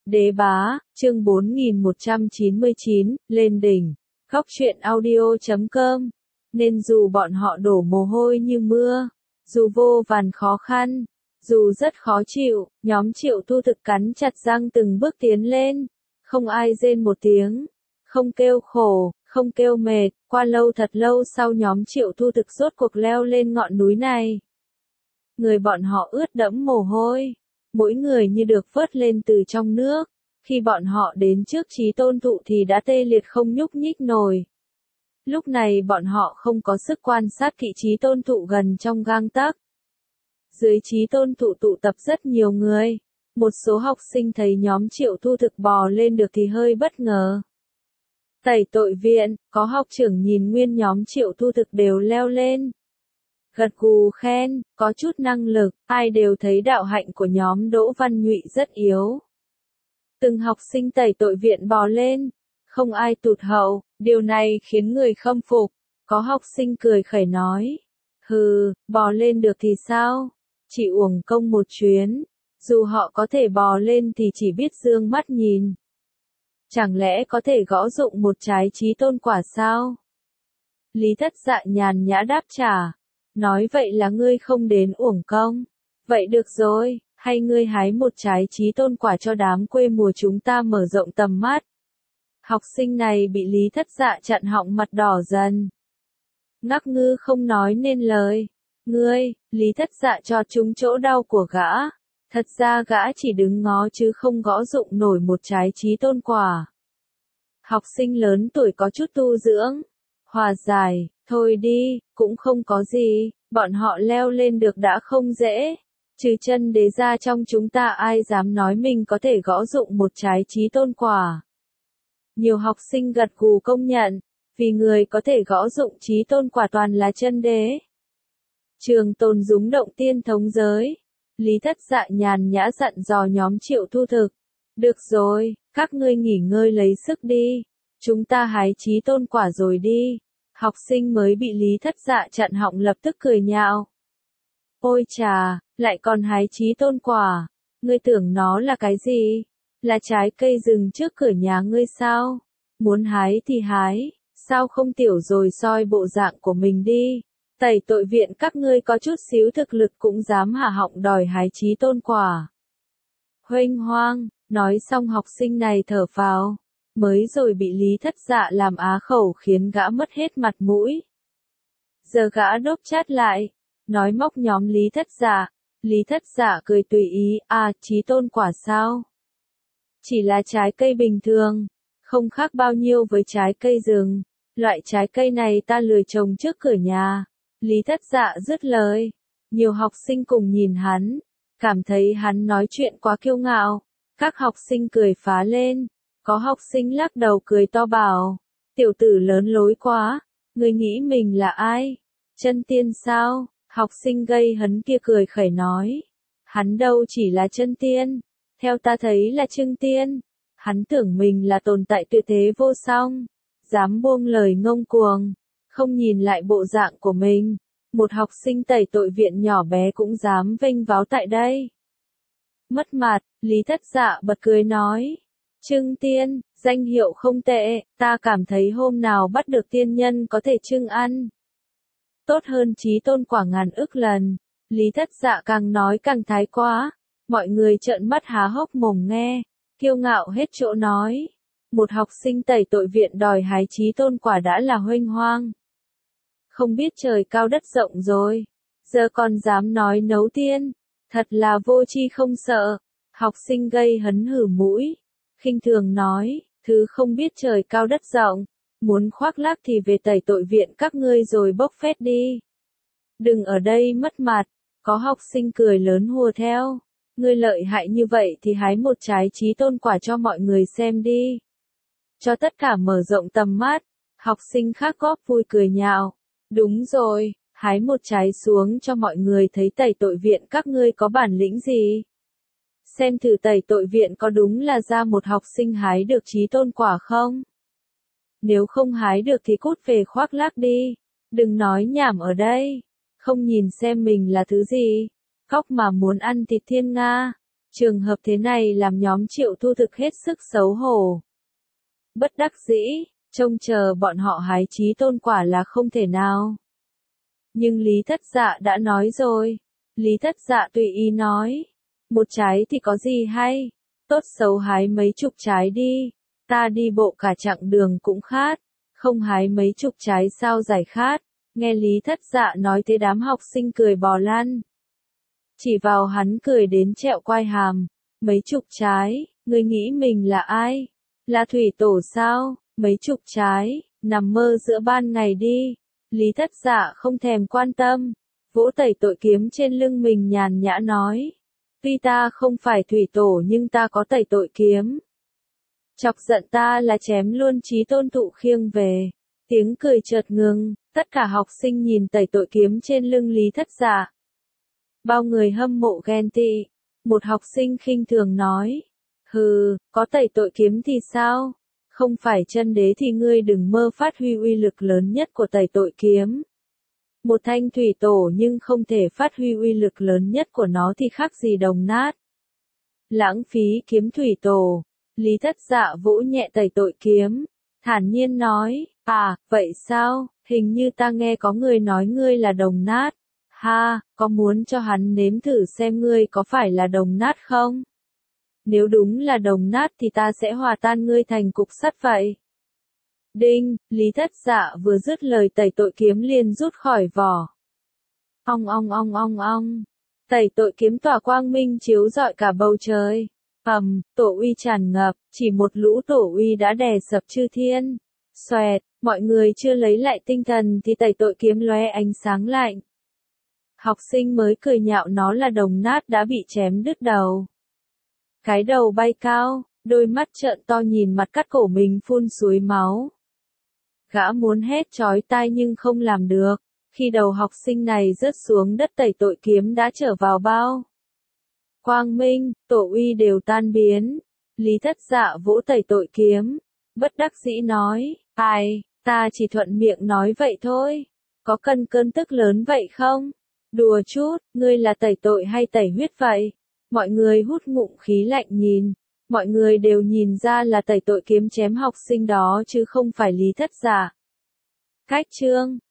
Đế bá, chương 4199, lên đỉnh. Góc truyện audio.com. Nên dù bọn họ đổ mồ hôi như mưa, dù vô vàn khó khăn, dù rất khó chịu, nhóm Triệu Thu Thực cắn chặt răng từng bước tiến lên. Không ai rên một tiếng, không kêu khổ, không kêu mệt. Qua lâu thật lâu sau nhóm Triệu Thu Thực rốt cuộc leo lên ngọn núi này. Người bọn họ ướt đẫm mồ hôi, mỗi người như được vớt lên từ trong nước. Khi bọn họ đến trước Chí Tôn Thụ thì đã tê liệt không nhúc nhích nổi. Lúc này bọn họ không có sức quan sát kỹ Chí Tôn Thụ gần trong gang tấc. Dưới Chí Tôn Thụ tụ tập rất nhiều người. Một số học sinh thấy nhóm Triệu Thu Thực bò lên được thì hơi bất ngờ. Tẩy tội viện, có học trưởng nhìn nguyên nhóm Triệu Thu Thực đều leo lên. Gật gù khen, có chút năng lực, ai đều thấy đạo hạnh của nhóm Đỗ Văn Nhụy rất yếu. Từng học sinh tẩy tội viện bò lên, không ai tụt hậu, điều này khiến người khâm phục. Có học sinh cười khẩy nói, hừ, bò lên được thì sao? Chỉ uổng công một chuyến, dù họ có thể bò lên thì chỉ biết dương mắt nhìn. Chẳng lẽ có thể gõ dụng một trái Chí Tôn quả sao? Lý Thất Dạ nhàn nhã đáp trả, nói vậy là ngươi không đến uổng công. Vậy được rồi, hay ngươi hái một trái Chí Tôn quả cho đám quê mùa chúng ta mở rộng tầm mắt. Học sinh này bị Lý Thất Dạ chặn họng mặt đỏ dần. Ngắc ngư không nói nên lời. Ngươi, Lý Thất Dạ cho trúng chỗ đau của gã. Thật ra gã chỉ đứng ngó chứ không gõ dụng nổi một trái Chí Tôn quả. Học sinh lớn tuổi có chút tu dưỡng. Hòa giải, thôi đi, cũng không có gì, bọn họ leo lên được đã không dễ. Trừ chân đế ra trong chúng ta ai dám nói mình có thể gõ dụng một trái Chí Tôn quả. Nhiều học sinh gật gù công nhận, vì người có thể gõ dụng Chí Tôn quả toàn là chân đế. Trường Tồn rúng động tiên thống giới. Lý Thất Dạ nhàn nhã dặn dò nhóm Triệu Thu Thực. Được rồi, các ngươi nghỉ ngơi lấy sức đi. Chúng ta hái Chí Tôn quả rồi đi. Học sinh mới bị Lý Thất Dạ chặn họng lập tức cười nhạo. Ôi chà, lại còn hái Chí Tôn quả. Ngươi tưởng nó là cái gì? Là trái cây rừng trước cửa nhà ngươi sao? Muốn hái thì hái, sao không tiểu rồi soi bộ dạng của mình đi. Tẩy tội viện các ngươi có chút xíu thực lực cũng dám hạ họng đòi hái Chí Tôn quả. Huênh hoang, nói xong học sinh này thở phào. Mới rồi bị Lý Thất Dạ làm á khẩu khiến gã mất hết mặt mũi. Giờ gã đốp chát lại, nói móc nhóm Lý Thất Dạ. Lý Thất Dạ cười tùy ý, Chí Tôn quả sao? Chỉ là trái cây bình thường, không khác bao nhiêu với trái cây rừng. Loại trái cây này ta lười trồng trước cửa nhà. Lý Thất Dạ dứt lời. Nhiều học sinh cùng nhìn hắn, cảm thấy hắn nói chuyện quá kiêu ngạo. Các học sinh cười phá lên. Có học sinh lắc đầu cười to bảo, tiểu tử lớn lối quá, ngươi nghĩ mình là ai? Chân tiên sao? Học sinh gây hấn kia cười khẩy nói, hắn đâu chỉ là chân tiên, theo ta thấy là trưng tiên. Hắn tưởng mình là tồn tại tuyệt thế vô song, dám buông lời ngông cuồng, không nhìn lại bộ dạng của mình. Một học sinh tẩy tội viện nhỏ bé cũng dám vênh váo tại đây. Mất mặt, Lý Thất Dạ bật cười nói. Trưng tiên, danh hiệu không tệ, ta cảm thấy hôm nào bắt được tiên nhân có thể trưng ăn. Tốt hơn Chí Tôn quả ngàn ức lần. Lý Thất Dạ càng nói càng thái quá. Mọi người trợn mắt há hốc mồm nghe, kiêu ngạo hết chỗ nói. Một học sinh tẩy tội viện đòi hái Chí Tôn quả đã là huênh hoang. Không biết trời cao đất rộng rồi, giờ còn dám nói nấu tiên, thật là vô tri không sợ. Học sinh gây hấn hử mũi, khinh thường nói, thứ không biết trời cao đất rộng, muốn khoác lác thì về tẩy tội viện các ngươi rồi bốc phét đi. Đừng ở đây mất mặt. Có học sinh cười lớn hùa theo, ngươi lợi hại như vậy thì hái một trái Chí Tôn quả cho mọi người xem đi. Cho tất cả mở rộng tầm mắt. Học sinh khác góp vui cười nhạo, đúng rồi, hái một trái xuống cho mọi người thấy tẩy tội viện các ngươi có bản lĩnh gì. Xem thử tẩy tội viện có đúng là ra một học sinh hái được Chí Tôn quả không? Nếu không hái được thì cút về khoác lác đi. Đừng nói nhảm ở đây. Không nhìn xem mình là thứ gì. Cóc mà muốn ăn thịt thiên nga. Trường hợp thế này làm nhóm Triệu Thu thực hết sức xấu hổ. Bất đắc dĩ, trông chờ bọn họ hái chí tôn quả là không thể nào. Nhưng Lý Thất Dạ đã nói rồi. Lý Thất Dạ tùy ý nói. Một trái thì có gì hay, tốt xấu hái mấy chục trái đi, ta đi bộ cả chặng đường cũng khát, không hái mấy chục trái sao giải khát. Nghe Lý Thất Dạ nói thế đám học sinh cười bò lăn. Chỉ vào hắn cười đến trẹo quai hàm. Mấy chục trái, ngươi nghĩ mình là ai? Là thủy tổ sao? Mấy chục trái, nằm mơ giữa ban ngày đi. Lý Thất Dạ không thèm quan tâm, vỗ tẩy tội kiếm trên lưng mình nhàn nhã nói. Tuy ta không phải thủy tổ nhưng ta có tẩy tội kiếm. Chọc giận ta là chém luôn chí tôn thụ khiêng về. Tiếng cười chợt ngừng, tất cả học sinh nhìn tẩy tội kiếm trên lưng Lý Thất Dạ. Bao người hâm mộ ghen tị. Một học sinh khinh thường nói. Hừ, có tẩy tội kiếm thì sao? Không phải chân đế thì ngươi đừng mơ phát huy uy lực lớn nhất của tẩy tội kiếm. Một thanh thủy tổ nhưng không thể phát huy uy lực lớn nhất của nó thì khác gì đồng nát. Lãng phí kiếm thủy tổ. Lý Thất Dạ vỗ nhẹ tẩy tội kiếm, thản nhiên nói, vậy sao, hình như ta nghe có người nói ngươi là đồng nát. Ha, có muốn cho hắn nếm thử xem ngươi có phải là đồng nát không? Nếu đúng là đồng nát thì ta sẽ hòa tan ngươi thành cục sắt vậy. Đinh, Lý Thất Dạ vừa dứt lời tẩy tội kiếm liền rút khỏi vỏ. Ong ong ong ong ong. Tẩy tội kiếm tỏa quang minh chiếu rọi cả bầu trời. Tổ uy tràn ngập, chỉ một lũ tổ uy đã đè sập chư thiên. Xoẹt, mọi người chưa lấy lại tinh thần thì tẩy tội kiếm lóe ánh sáng lạnh. Học sinh mới cười nhạo nó là đồng nát đã bị chém đứt đầu. Cái đầu bay cao, đôi mắt trợn to nhìn mặt cắt cổ mình phun suối máu. Gã muốn hét chói tai nhưng không làm được. Khi đầu học sinh này rớt xuống đất tẩy tội kiếm đã trở vào bao. Quang minh, tổ uy đều tan biến. Lý Thất Dạ vỗ tẩy tội kiếm. Bất đắc dĩ nói, ta chỉ thuận miệng nói vậy thôi. Có cần cơn tức lớn vậy không? Đùa chút, ngươi là tẩy tội hay tẩy huyết vậy? Mọi người hút ngụm khí lạnh nhìn. Mọi người đều nhìn ra là tẩy tội kiếm chém học sinh đó chứ không phải Lý Thất Dạ. Cách chương